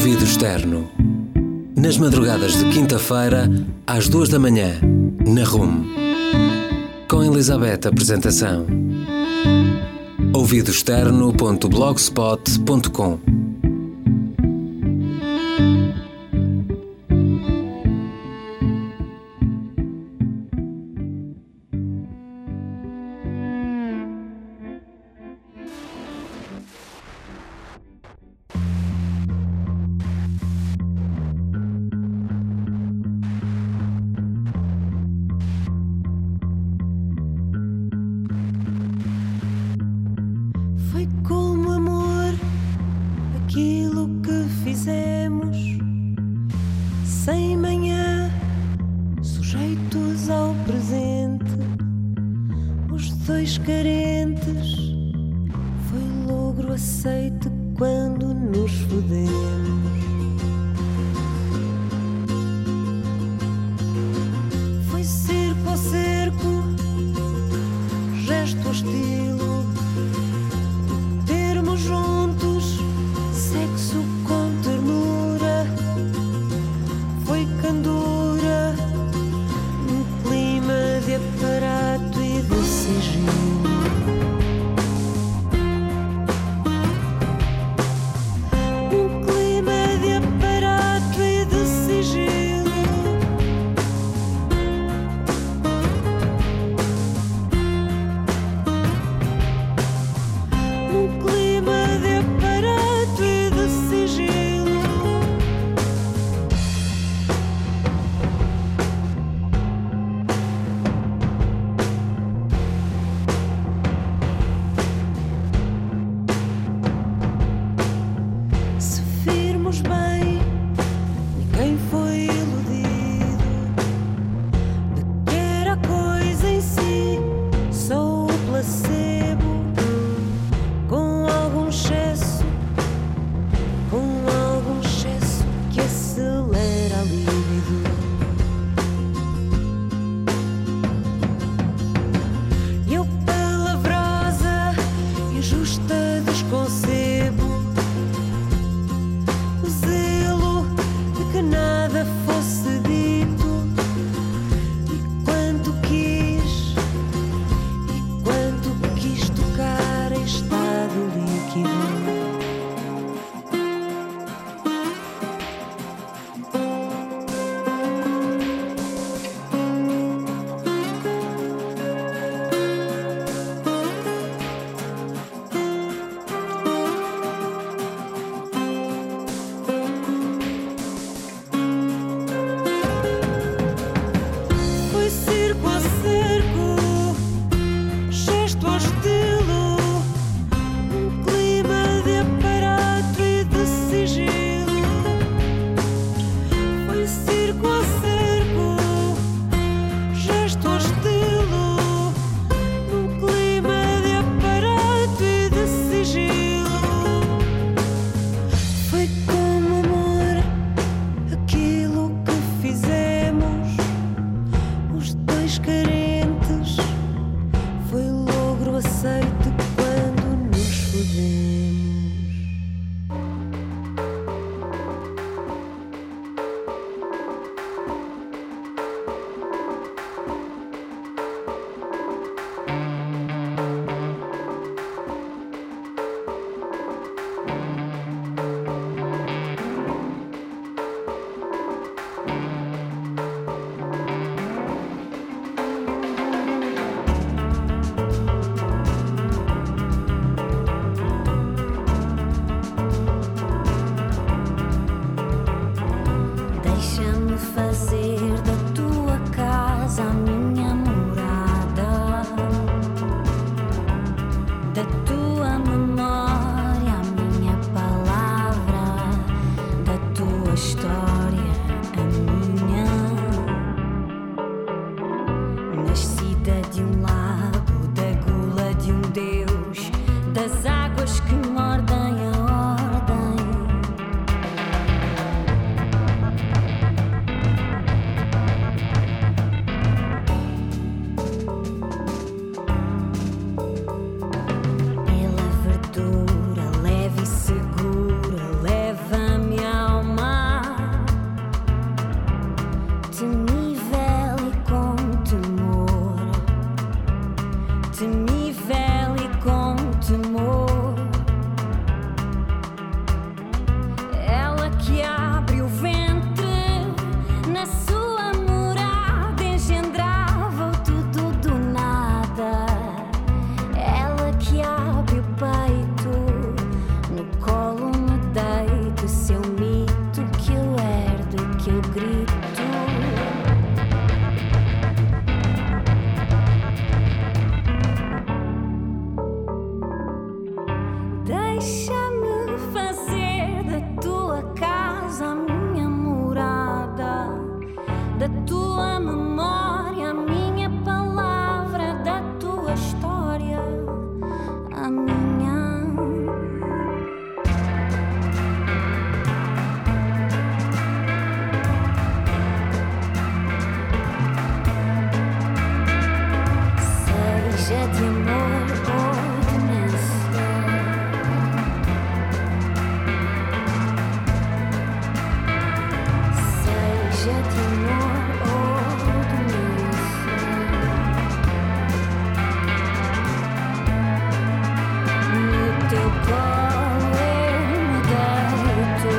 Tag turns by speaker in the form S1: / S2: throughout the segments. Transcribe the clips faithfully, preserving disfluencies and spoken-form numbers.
S1: Ouvido externo. Nas madrugadas de quinta-feira, às duas da manhã, na R U M. Com Elizabeth Apresentação. ouvido externo ponto blogspot ponto com.
S2: Foi como amor, aquilo que fizemos, sem manhã, sujeitos ao presente, os dois carentes. Foi logro aceite quando nos fodemos. Foi cerco ao cerco, gesto ao estilo, juntos, sexo com ternura. Foi candura, um clima de aparato e de sigilo. Um clima de aparato e de sigilo. Um clima de aparato e de sigilo. Se virmos bem, ninguém foi iludido de que era a coisa em si, só o placebo. Com algum excesso, com algum excesso que acelera a libido. E eu palavrosa e justa desconcebo o zelo
S3: que abre o ventre, na sua morada engendrava o tudo do nada. Ela que abre o peito, no colo me deito, seu mito que eu herdo, que eu grito. Deixa-me fazer da tua casa a minha morada, da tua memória a minha palavra, da tua história a minha. Seja de amor ou demência, seja de amor ou demência, no teu colo eu me deito,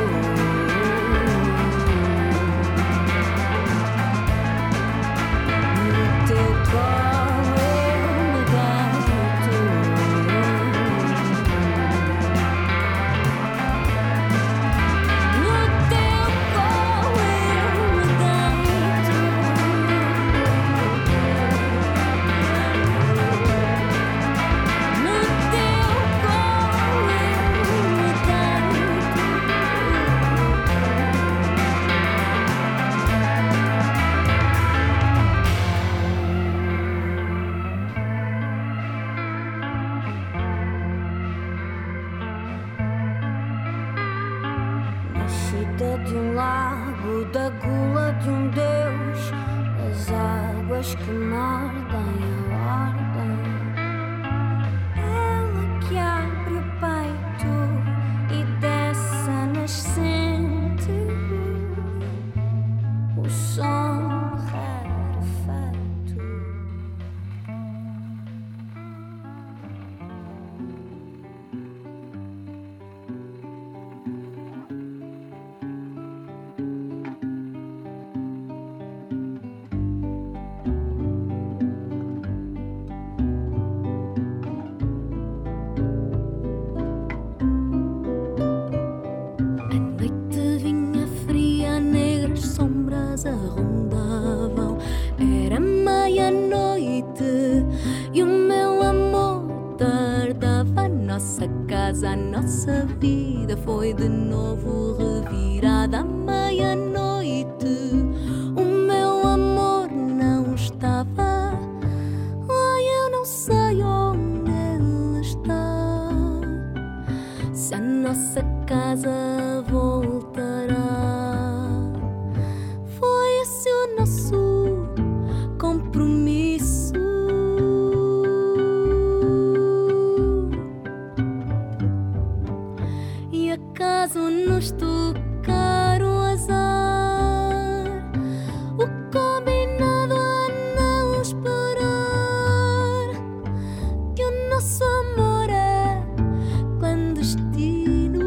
S3: no teu colo eu me deito, no teu colo eu me deito, no teu colo eu me deito. Nascida de um lago, da gula de um deus, as águas que mordem a ordem. Ela que abre o peito e desce a nascente, o som rarefeito. A noite vinha fria, negras sombras a rondavam. Era meia-noite e o meu amor tardava. A nossa casa, a nossa vida foi de novo revirada. À meia-noite o meu amor não estava. Ai, eu não sei onde ele está, se a nossa casa voltará. Foi esse o nosso compromisso. E acaso nos tocar o azar, o combinado a não esperar, que o nosso amor é clandestino.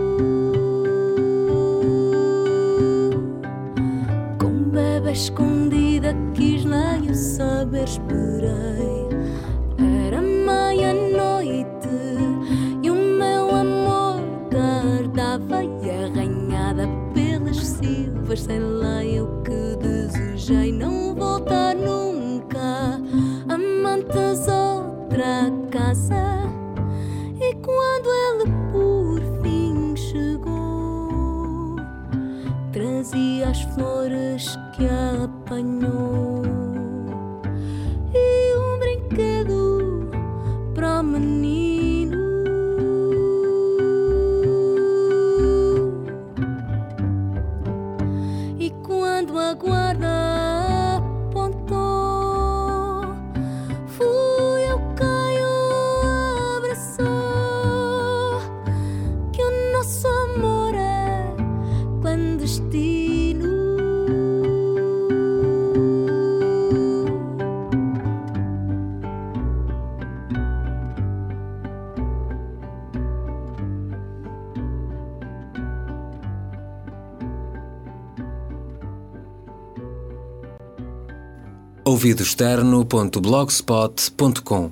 S3: Com bebê escondida quis nem o saber, esperei. Era meia-noite e o meu amor tardava, e arranhada pelas silvas sem lei eu que desejei não voltar nunca. Amantes outra casa, e quando ele por fim chegou, trazia as flores que apanhou e um brinquedo para o menino. E quando a guarda apontou, fui eu quem o abraçou, que o nosso amor é clandestino.
S1: ouvido externo ponto blogspot ponto com.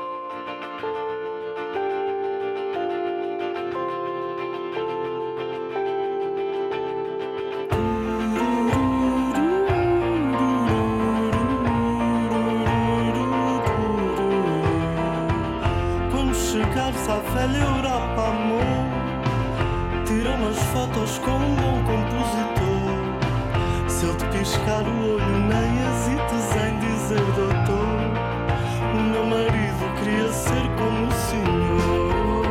S2: Quando chegares à velha Europa, amor, tira umas fotos com um bom compositor. Se ele te piscar o olho, nem hesites em dizer: doutor, o meu marido queria ser como o senhor.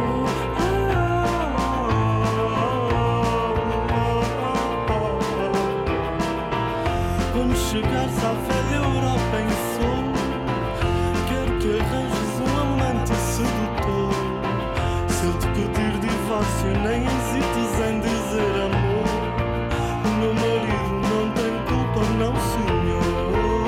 S2: Quando chegares à velha Europa em Sul, quero que arranjes um amante sedutor. Se ele te pedir divórcio, nem hesites em dizer: amor, o meu marido não tem culpa, não, senhor.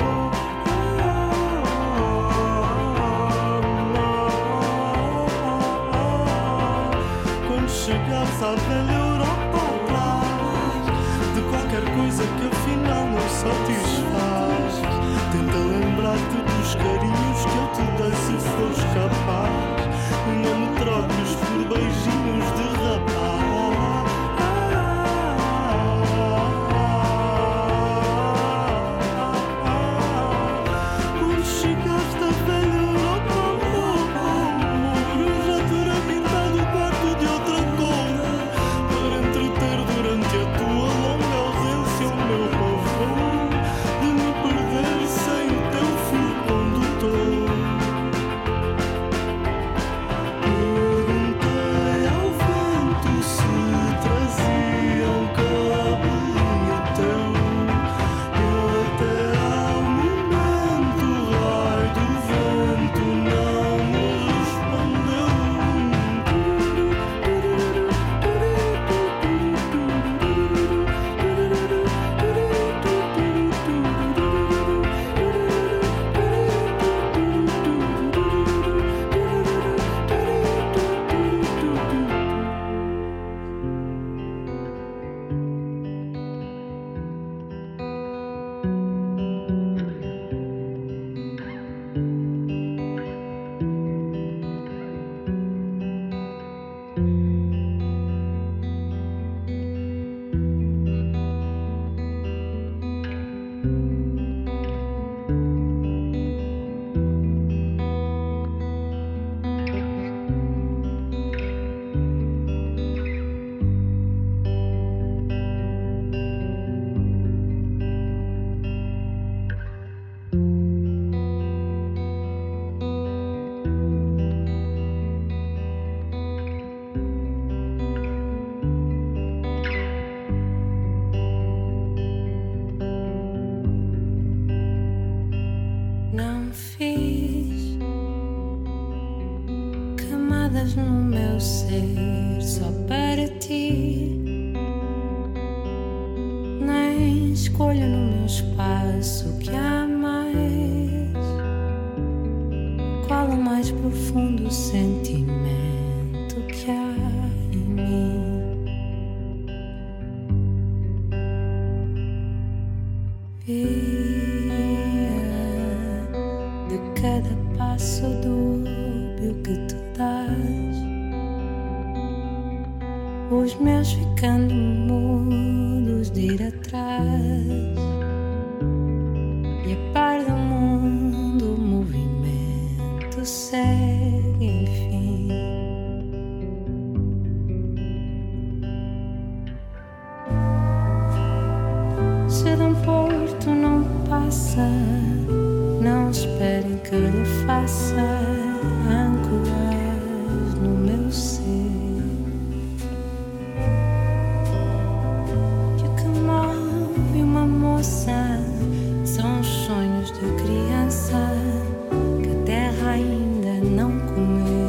S2: Quando chegares à velha Europa atrás de qualquer coisa que afinal não satisfaz, tenta lembrar-te dos carinhos que eu te dei se fores capaz. Não me troques por beijinhos de rapaz. Quando chegaste à velha Europa, amor, eu já terei pintado o quarto de outra cor para entreter durante a tua longa ausência o meu pavor de me perder sem o teu fio condutor. Perguntei ao vento se trazia um cabelinho teu, e até ao momento o raio do vento não me respondeu. Não fiz camadas no meu ser só para ti, nem escolho no meu espaço o que há mais. Qual o mais profundo sentimento que há em mim? De cada passo dúbio que tu dás, os meus ficando mudos de ir atrás, e a par do mundo o movimento segue, enfim. Se de um porto não passa, não esperem que lhe faça âncoras no meu ser. Que o que move uma moça são os sonhos de criança que a terra ainda não comeu.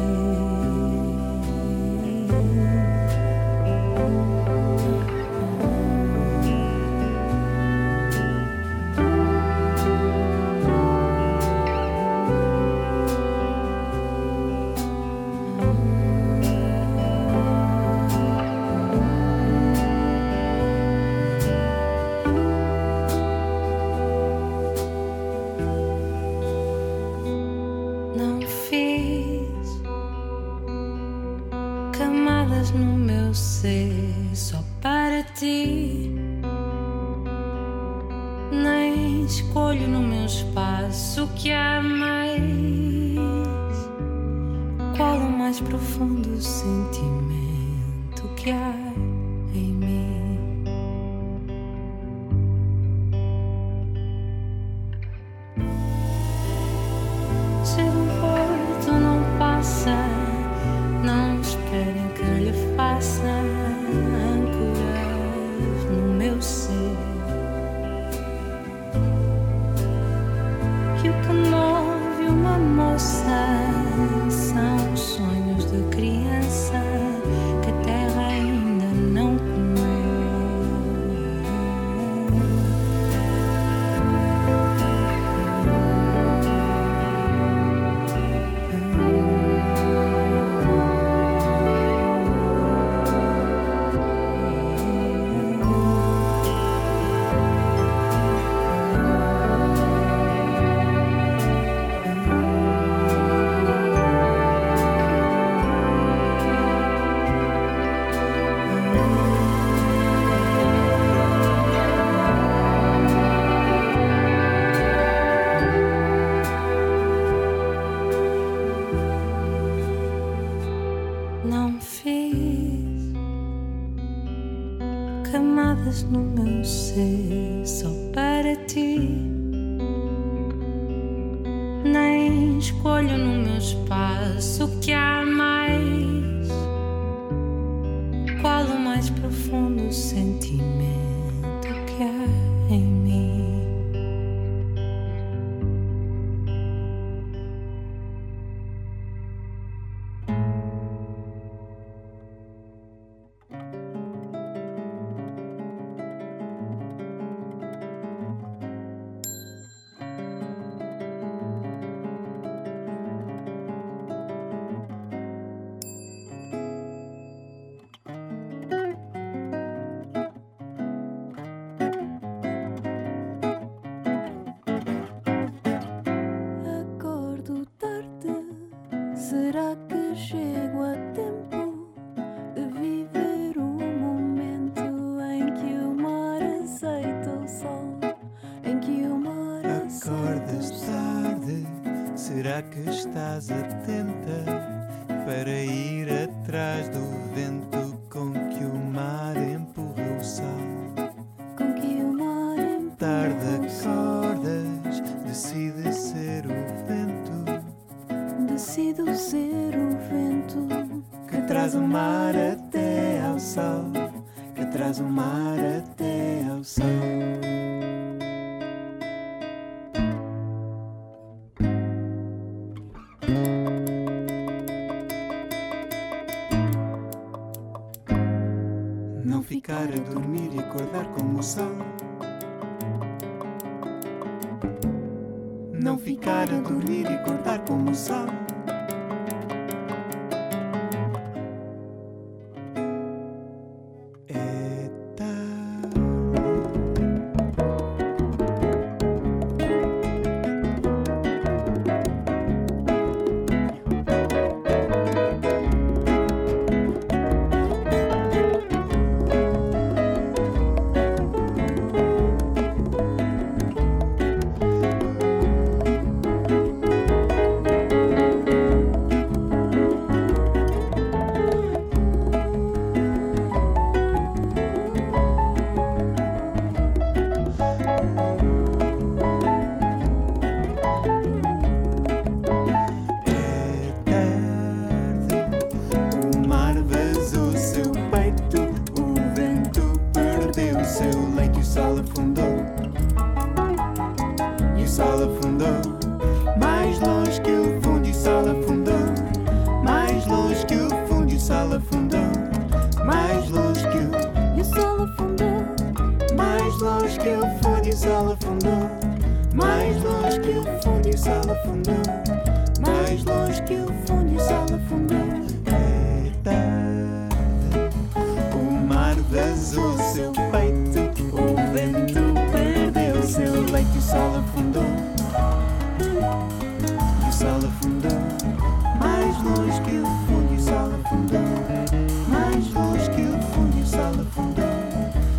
S4: ti. Nem escolho no meu espaço o que há mais. Qual o mais profundo sentimento que há em mim? Chega um porto, não passa. Não esperem que lhe faça âncoras no meu ser. Que o que move uma moça são os sonhos de criança que a terra ainda não Não fiz camadas no meu ser só para ti. Nem escolho no meu espaço o que há mais. Qual o mais profundo sentimento que há em mim?
S5: Acordo tarde, será que chego a tempo de viver o momento em que o mar aceita o sol, em que o mar aceita o
S2: Acordas
S5: sol?
S2: tarde, será que estás atenta para ir atrás do vento com que o mar empurra o sal?
S5: Com que o mar empurra
S2: Tarde
S5: o sol.
S2: acordas, decide ser o vento
S5: Decido ser o vento
S2: que traz o mar até ao sal, que traz o mar até ao sal. Não ficar a dormir e acordar como o sal. Não ficar a dormir e acordar como o sal. É tarde. sal afundou. Mais longe que o fundo e o sal afundou. Mais longe que o fundo e o sal afundou. É tarde. O mar vazou seu peito. O vento perdeu seu leito. E o sal afundou. E o sal afundou. Mais longe que o fundo e o sal afundou. Mais longe que o fundo e o sal afundou.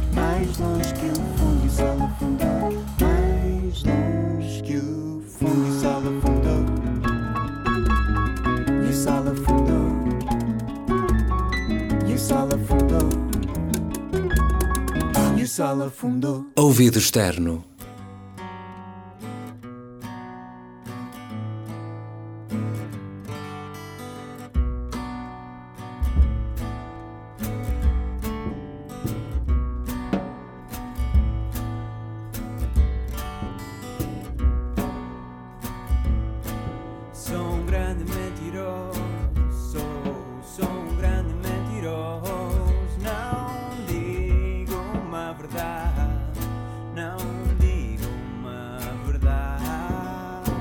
S2: sal afundou.
S1: Ouvido externo.
S2: Sou um grande mentiroso, sou, sou um grande mentiroso. Não digo uma verdade, não digo uma verdade.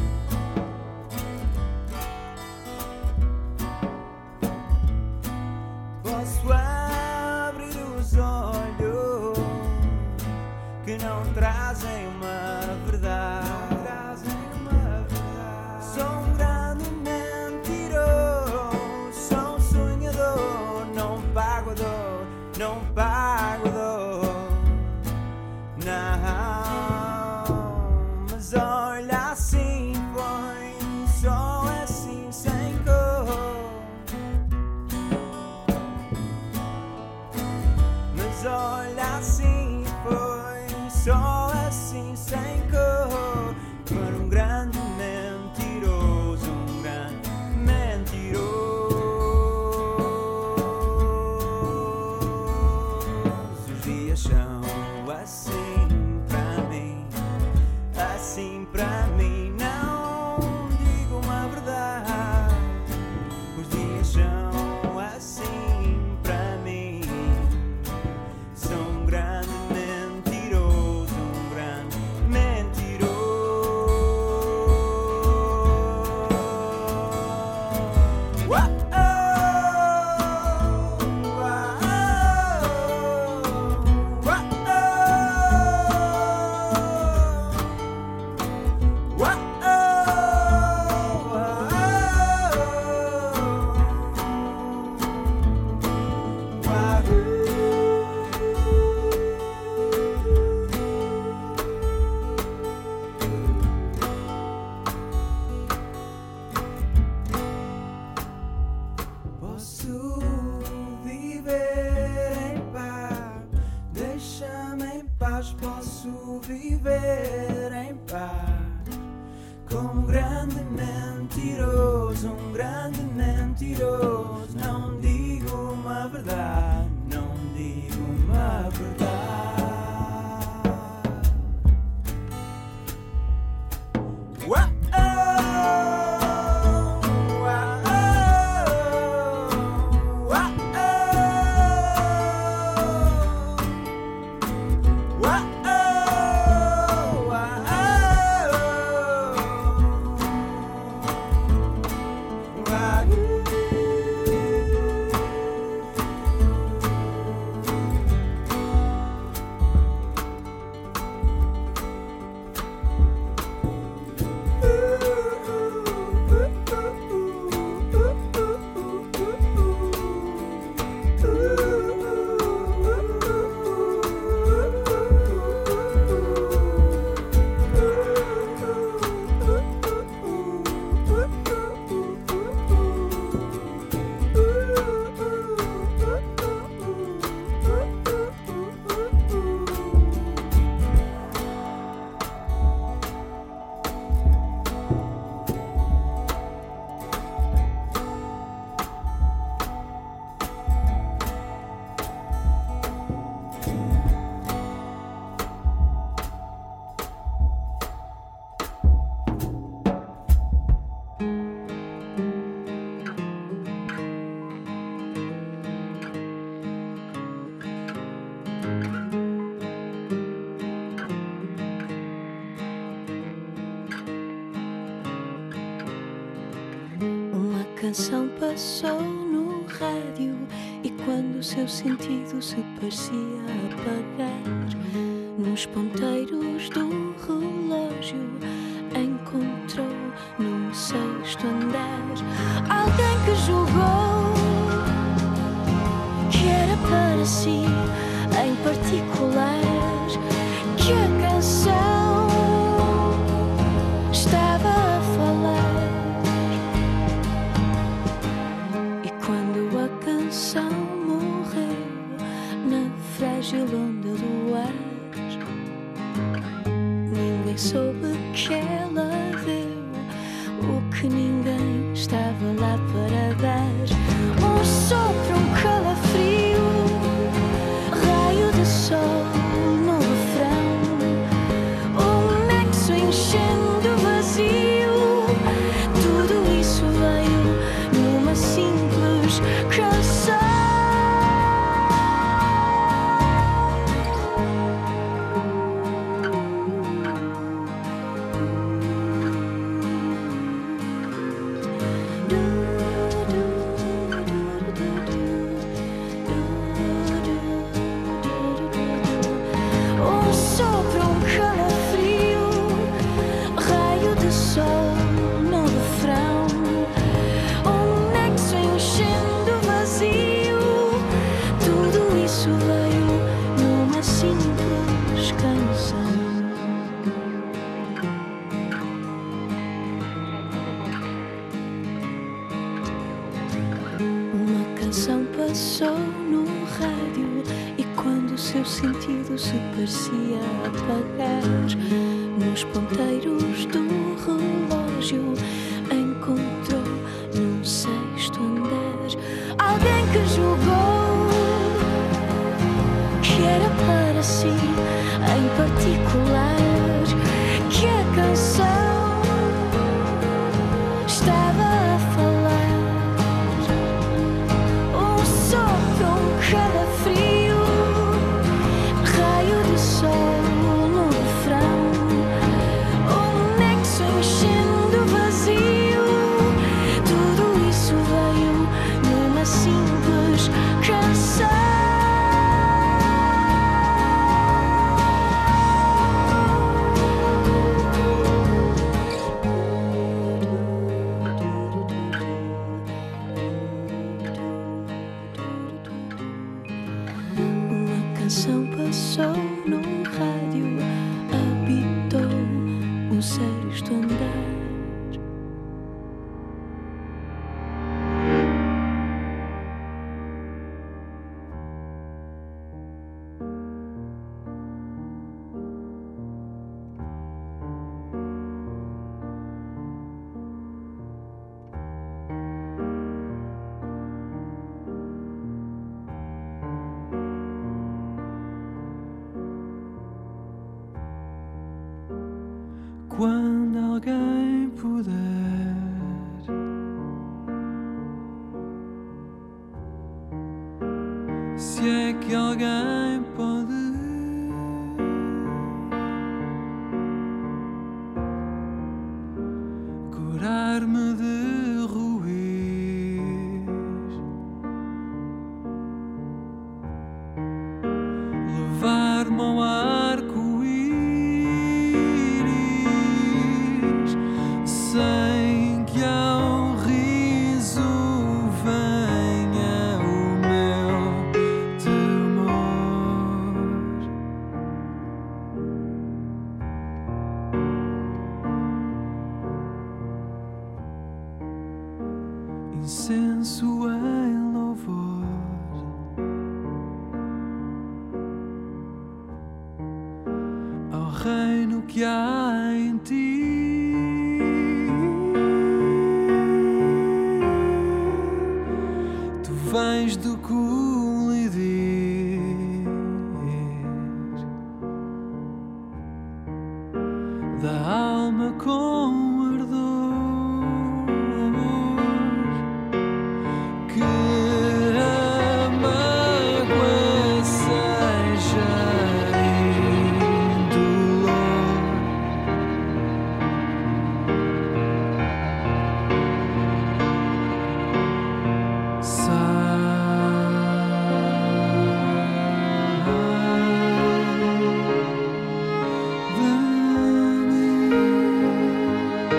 S2: Posso abrir os olhos que não trazem uma verdade. Sou um grande mentiroso, sou um sonhador, não pago a dor, não pago a dor, não. Mas olha assim foi, só assim sem cor. Mas olha assim foi, só assim sem cor. Para um grande mentiroso, um grande mentiroso. Os dias são assim para mim, assim para mim. Não digo uma verdade. Os dias são assim para mim. Sou um grande mentiroso, um grande mentiroso. Posso viver em paz, deixa-me em paz. Posso viver em paz, como um grande mentiroso, um grande mentiroso. Não digo uma verdade, não digo uma verdade. Uau!
S4: canção passou no rádio e quando o seu sentido se parecia apagar, nos ponteiros do relógio encontrou num sexto andar alguém que julgou que era para si em particular, que a canção estava a falar. E quando a canção morreu na frágil onda do ar. Ninguém soube que ela deu o que ninguém estava lá para dar. Um sopro, um calafrio, raio de sol no refrão, um nexo enchendo o vazio. Tudo isso veio numa simples canção. Passou no rádio e quando o seu sentido se parecia apagar, nos ponteiros do relógio encontrou num sexto andar alguém que julgou que era para si em particular, que a canção estava a falar. Calafrio, raio de sol no refrão, um nexo enchendo o vazio. Tudo isso veio numa simples canção. A canção passou no rádio, habitou o sexto andar.
S2: Quando alguém puder se é que alguém pode curar-me de ruir, levar-me ao arco-íris sem que ao riso venha o meu temor. Incenso em louvor ao reino que há em ti. Tu vens do colidir da alma com ardor. Dame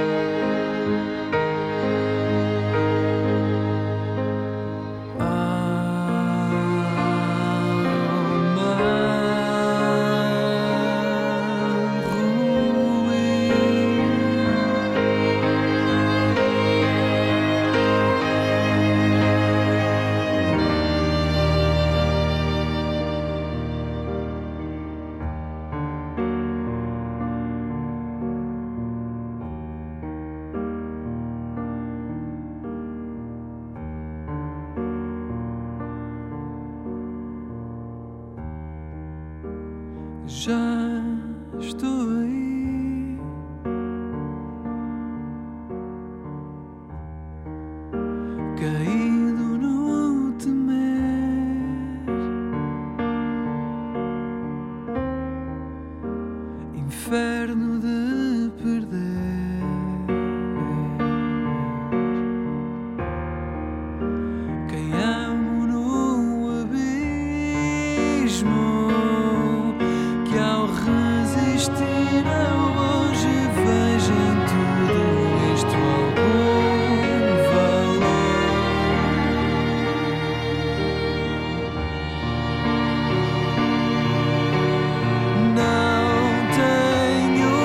S2: Já estou aí, caído no temer, inferno de perder. Quem amo no abismo, que ao resistir a hoje vejo em tudo isto algum valor. Não tenho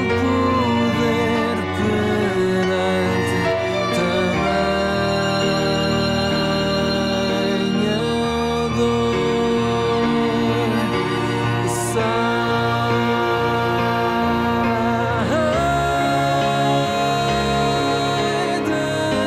S2: poder perante tamanha dor. Sai de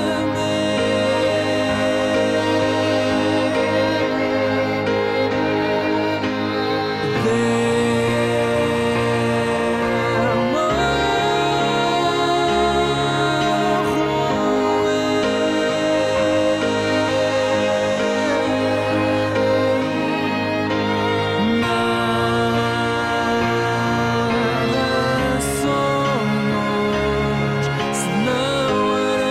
S2: nada somos senão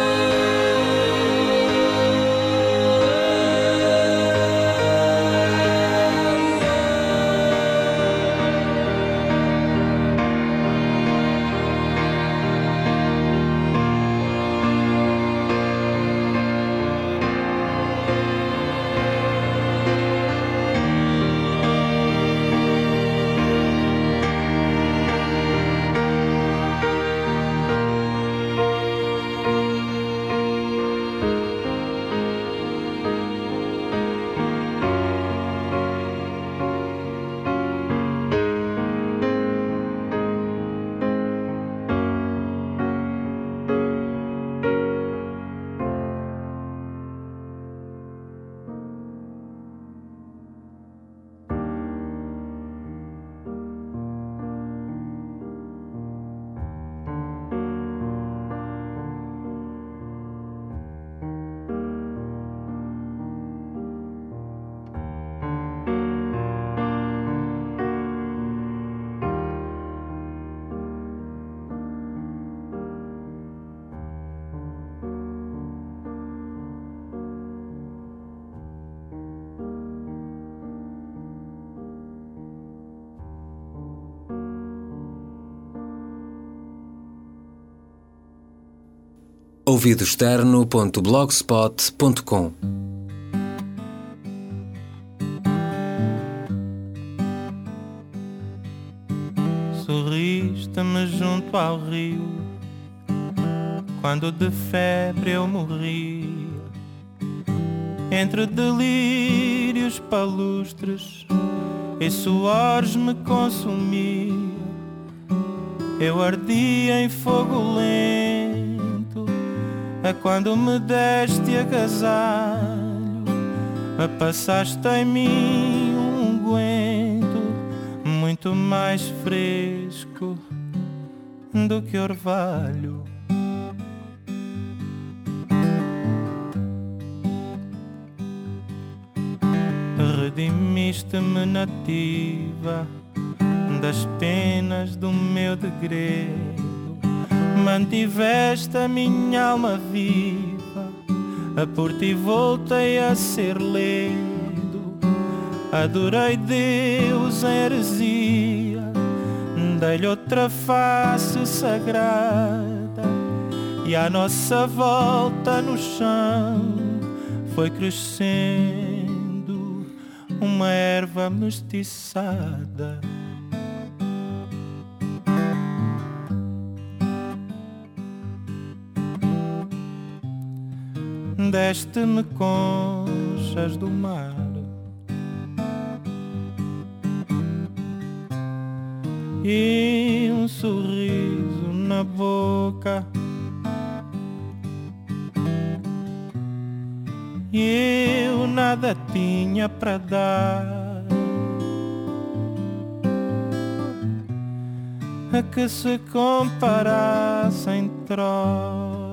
S1: ouvido externo ponto blogspot ponto com.
S6: Sorriste-me junto ao rio, quando de febre eu morria, entre delírios palustres e suores me consumia. Eu ardia em fogo lento, a quando me deste agasalho, a passaste em mim um unguento muito mais fresco do que orvalho. Redimiste-me nativa das penas do meu degredo, mantiveste a minha alma viva, a por ti voltei a ser ledo. Adorei Deus em heresia, dei-lhe outra face sagrada, e à nossa volta no chão foi crescendo uma erva mestiçada. Deste-me conchas do mar, e um sorriso na boca, e eu nada tinha para dar. a que se comparasse em troca.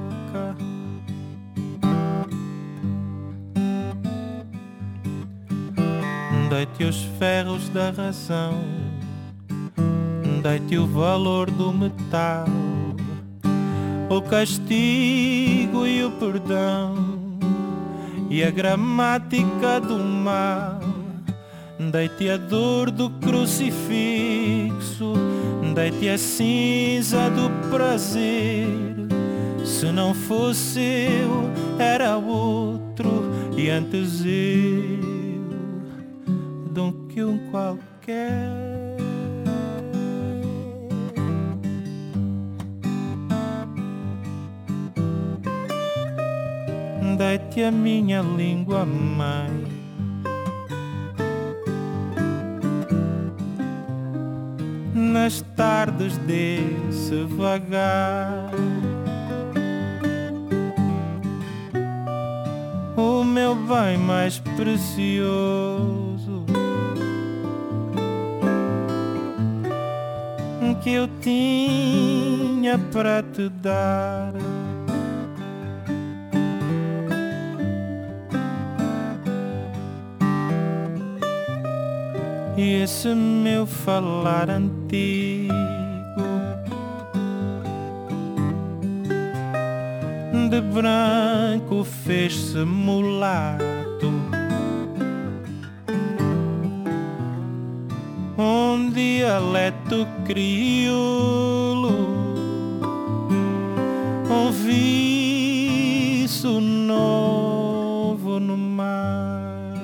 S6: Dei-te os ferros da razão, dei-te o valor do metal, o castigo e o perdão e a gramática do mal. Dei-te a dor do crucifixo, dei-te a cinza do prazer. Se não fosse eu, era outro, e antes eu do que um qualquer. Dei-te a minha língua mãe, nas tardes desse vagar. O meu bem mais precioso que eu tinha para te dar. E esse meu falar antigo de branco fez-se mulato. Um dialeto crioulo, um viço novo no mar.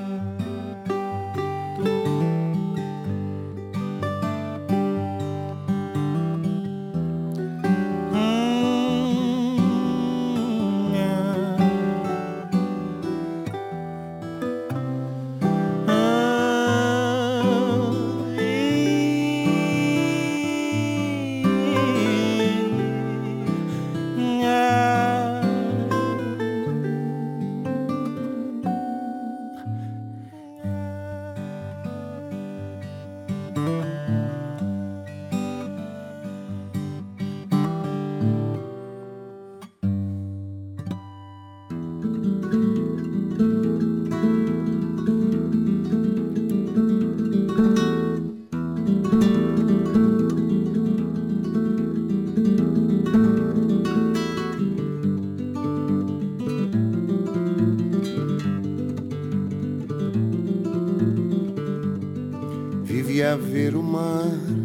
S7: A ver o mar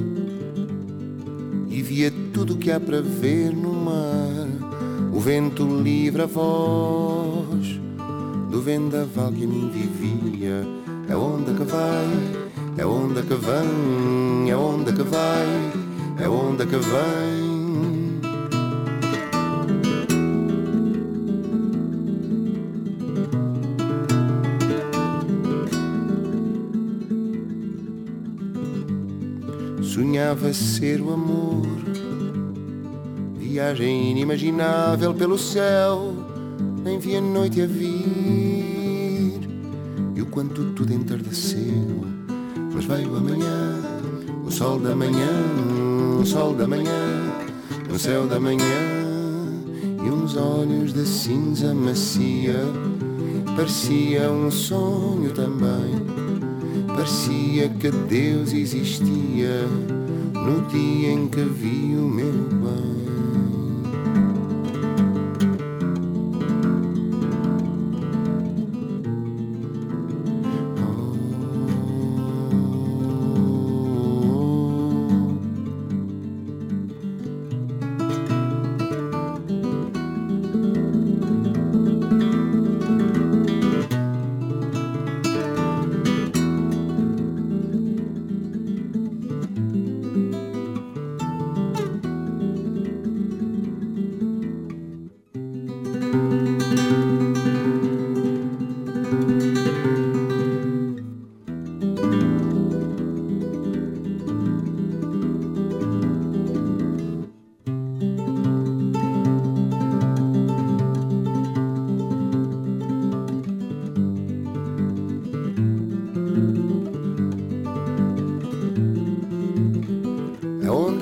S7: e via tudo que há para ver no mar. O vento livre a voz do vendaval que a mim vivia. É onda que vai, é onda que vem, é onda que vai, é onda que vem. Sonhava ser o amor, viagem inimaginável pelo céu, nem vi a noite a vir, e o quanto tudo entardeceu. Mas veio amanhã, o sol da manhã, o sol da manhã, no céu da manhã, e uns olhos de cinza macia, parecia um sonho também. Parecia que Deus existia no dia em que vi o meu bem.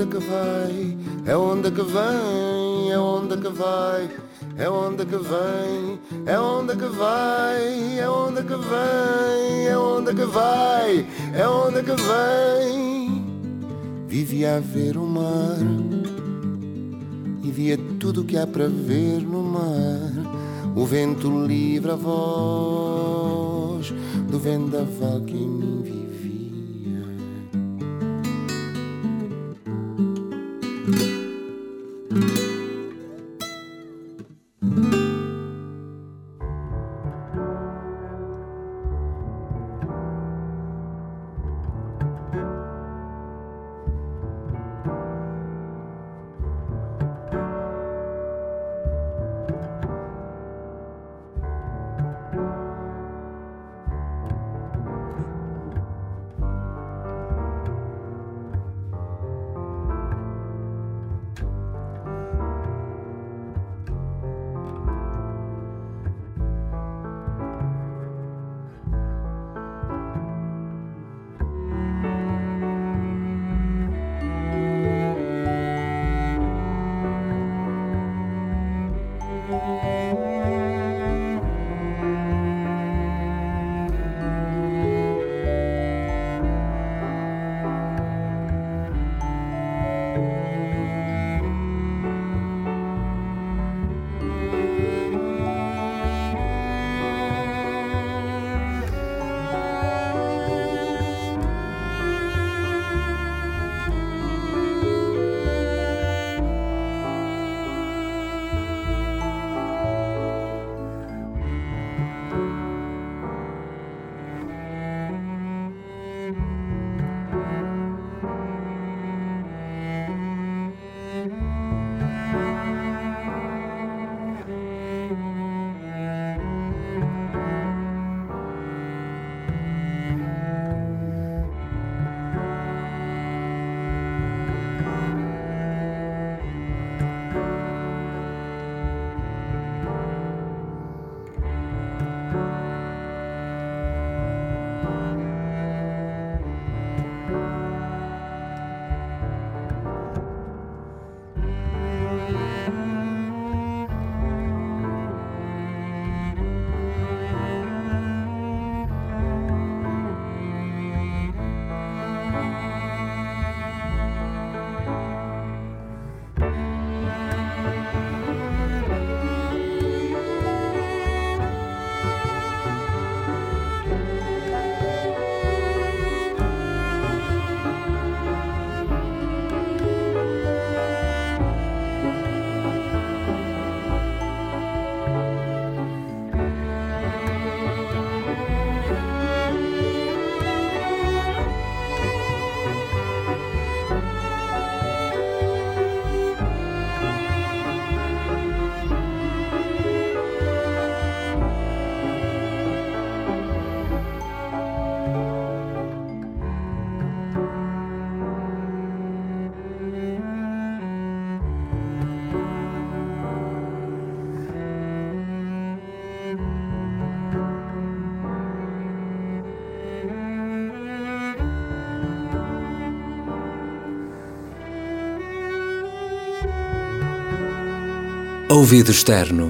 S7: onda que vai, é onda que vem, é onda que vai, é onda que vem, é onda que vai, é onda que vem, é onda que vai, é onda que vem. Vivia a ver o mar e via tudo o que há para ver no mar. O vento livre a voz do vendaval que em mim vivia.
S1: Ouvido externo.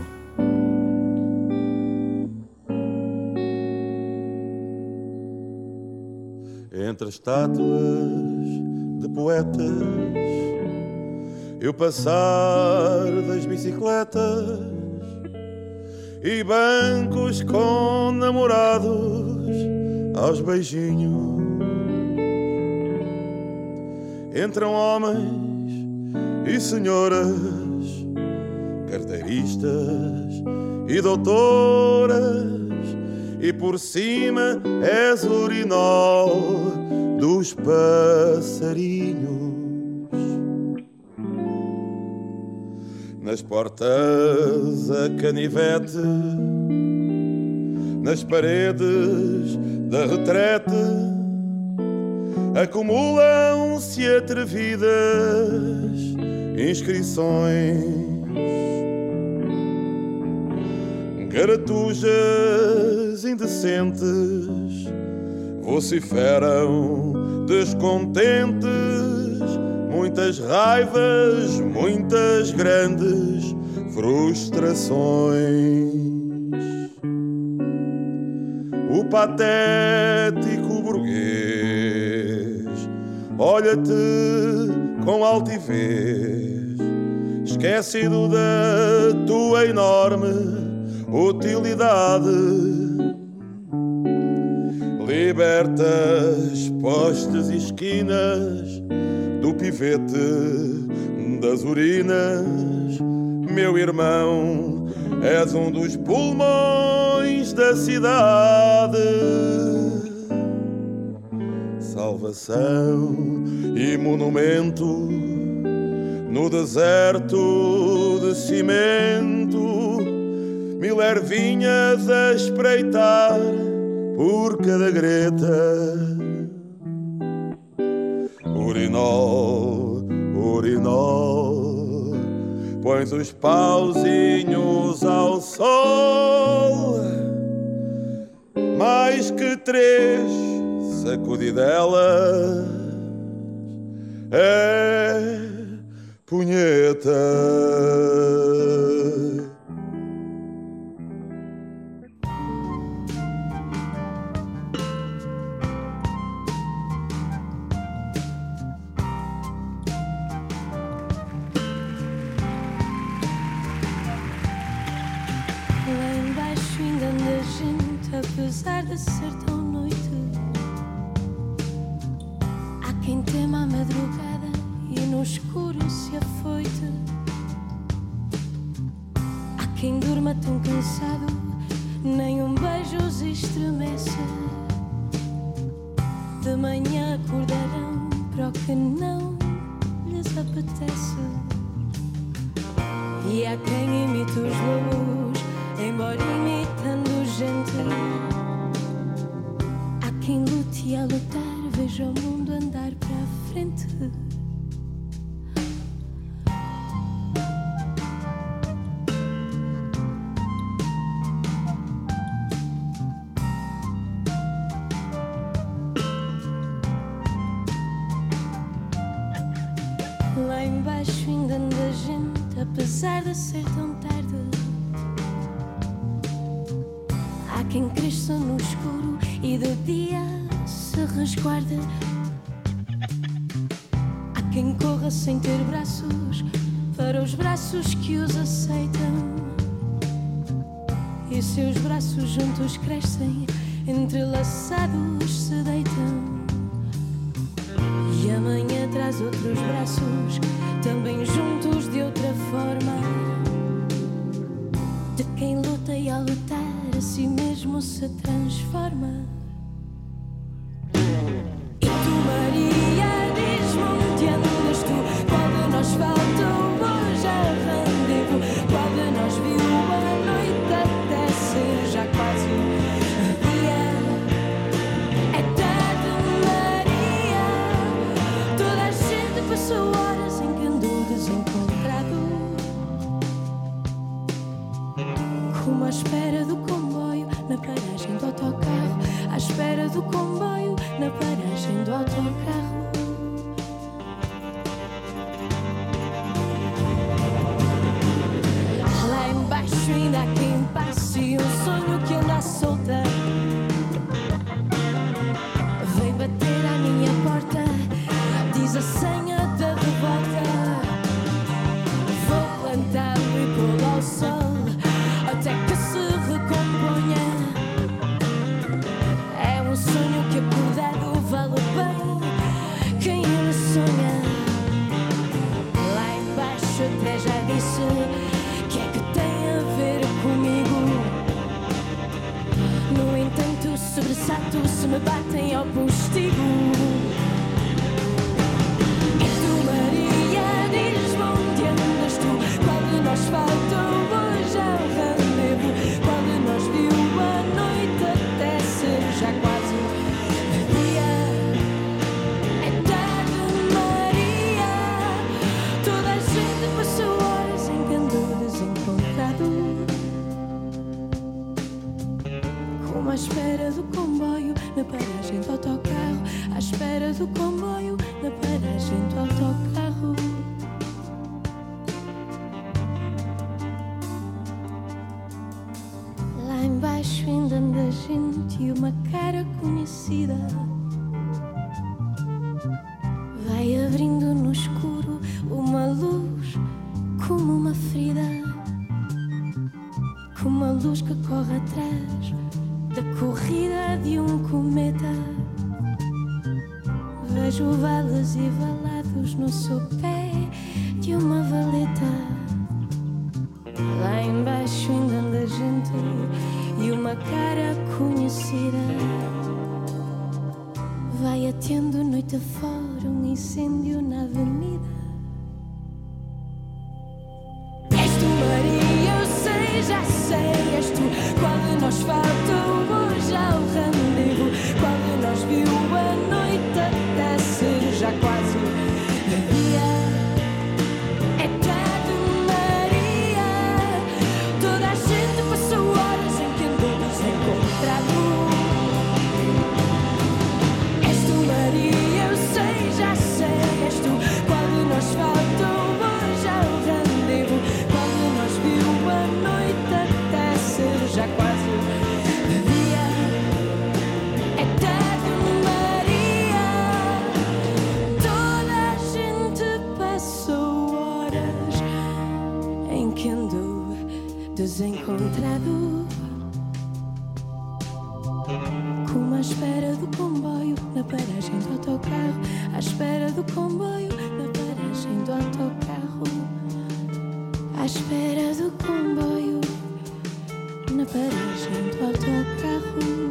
S6: Entre estátuas de poetas, eu passar das bicicletas e bancos com namorados aos beijinhos. Entram homens e senhoras, carteiristas e doutoras, e por cima és o urinol dos passarinhos. Nas portas a canivete, nas paredes da retrete, acumulam-se atrevidas inscrições. Garatujas indecentes vociferam descontentes, muitas raivas, muitas grandes frustrações. O patético burguês olha-te com altivez, esquecido da tua enorme utilidade. Libertas postes e esquinas do pivete das urinas. Meu irmão, és um dos pulmões da cidade. Salvação e monumento no deserto de cimento. Mil ervinhas a espreitar por cada greta. Urinol, urinol, pões os pauzinhos ao sol. Mais que três sacudidelas é punheta.
S4: Apesar de ser tão noite, há quem tema a madrugada e no escuro se afoite. Há quem durma tão cansado, nem um beijo os estremece. De manhã acordarão para o que não lhes apetece. E há quem imita os lobos, embora imitando gente. Há quem lute a lutar, veja o mundo andar para a frente. Lá embaixo ainda anda gente, apesar de ser tão tarde. Há quem cresça no escuro e de dia se resguarde. Há quem corra sem ter braços para os braços que os aceitam. E seus braços juntos crescem, entrelaçados se deitam. E amanhã traz outros braços, também juntos de outra forma. De quem luta e a lutar a si mesmo se transforma. E tu, Maria, diz-me onde andas tu? Qual de nós falta hoje ao rendezvous? Qual de nós viu a noite até ser já quase dia? É tarde, Maria. Toda a gente passou horas em que andou desencontrado, como à espera do comboio na paragem do autocarro. À espera do comboio na paragem do autocarro. Lá embaixo ainda há quem passe e um sonho que anda à solta vem bater à minha porta, diz a senha da revolta. Vou plantá-lo e pô-lo ao sol até que se recomponha. É um sonho que acordado vale bem quem ele sonha. Lá embaixo até já disse que é que tem a ver comigo. No entanto, sobressalto se me batem ao postigo. E tu, Maria, diz-me onde andas tu? Qual de nós falta hoje ao rendezvous? Qual de nós viu a noite até ser já quase dia? É tarde, Maria. Toda a gente passou horas em que andou desencontrado, como à espera do comboio na paragem do autocarro. À espera do comboio na paragem do autocarro. e uma cara conhecida vai abrindo no escuro uma luz como uma ferida, como uma luz que corre atrás da corrida de um cometa. Vejo vales e valados no sopé de uma valeta. Lá embaixo ainda anda gente e uma cara conhecida vai atendo noite afora um incêndio na avenida. És tu, Maria, eu sei, já sei, és tu. Qual de nós falta hoje ao rendezvous? Qual de nós viu a noite até ser já quase dia? É tarde, Maria. Toda a gente passou horas em que andou desencontrado. És tu, Maria, eu sei, já sei, és tu. Qual de nós falta hoje ao rendezvous? Qual de nós viu a noite até ser já quase dia? É tarde, Maria. Toda a gente passou horas em que andou desencontrado, como à espera do comboio na paragem do autocarro, à espera do comboio na paragem do autocarro, à espera do comboio na paragem do autocarro.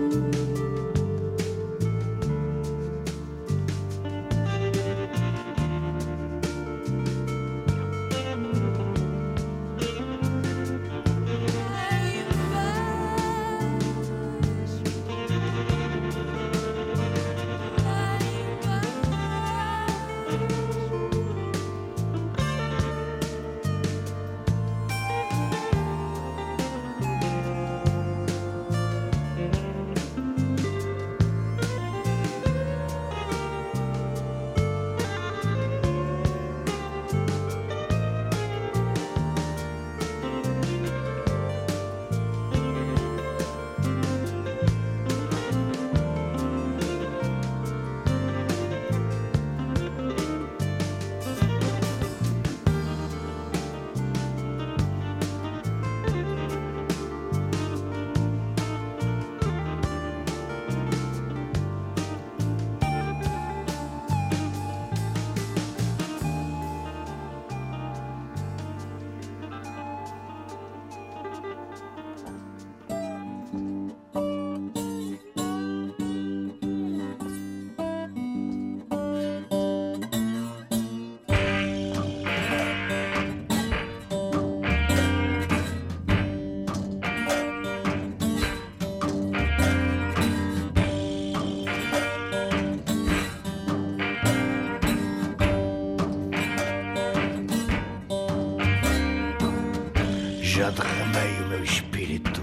S8: Já derramei o meu espírito,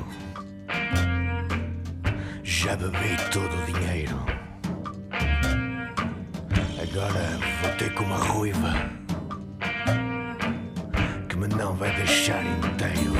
S8: já bebi todo o dinheiro. Agora vou ter com uma ruiva que me não vai deixar inteiro.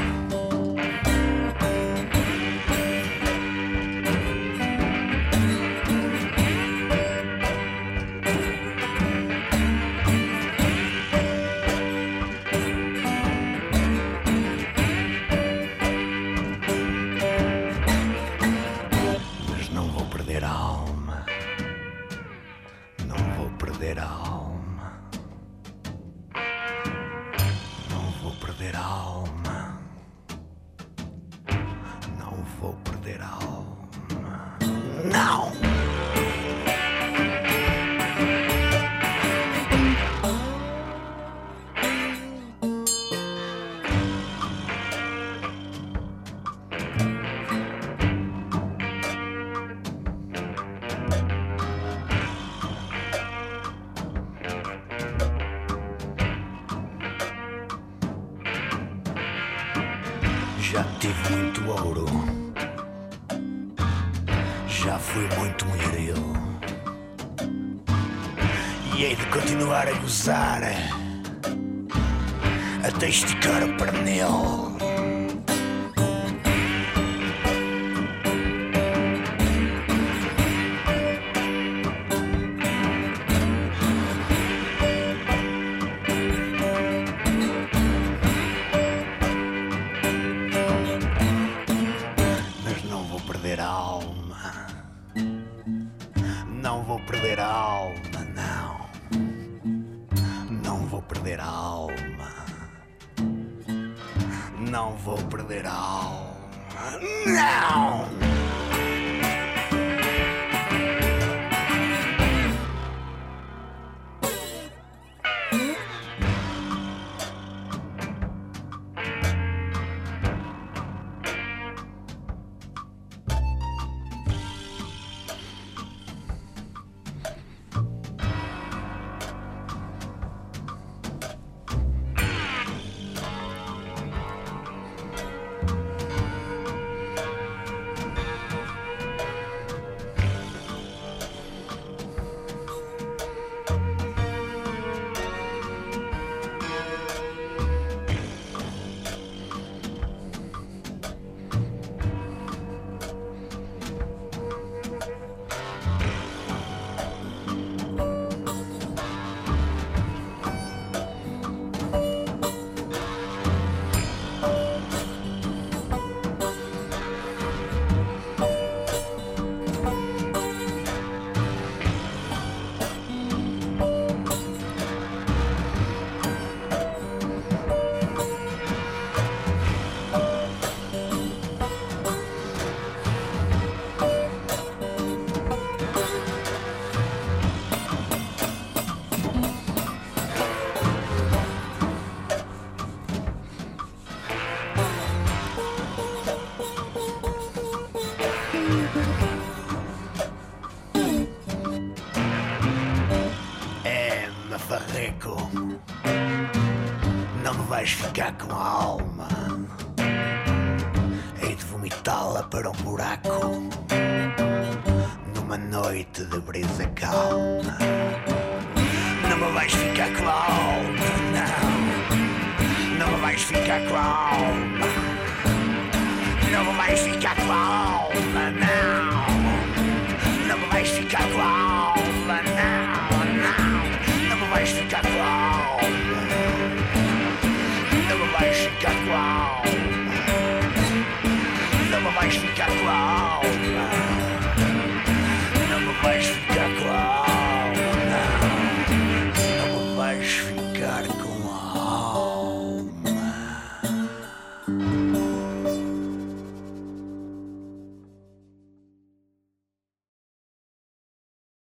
S8: Já tive muito ouro, já fui muito mulherio, e hei de continuar a gozar até esticar o pernil. alma, não. Não vou perder a alma. Não vou perder a alma. Não! Não me vais ficar com a alma. Hei de vomitá-la para um buraco numa noite de brisa calma. Não me vais ficar com a alma, não. Não me vais ficar com a alma. Não me vais ficar com a alma, não. Não me vais ficar com a alma, não, não. Não me vais ficar com a alma. Não me vais ficar com a alma. Não me vais ficar com a alma. Não me vais ficar com a alma, não. Não me vais ficar com a alma.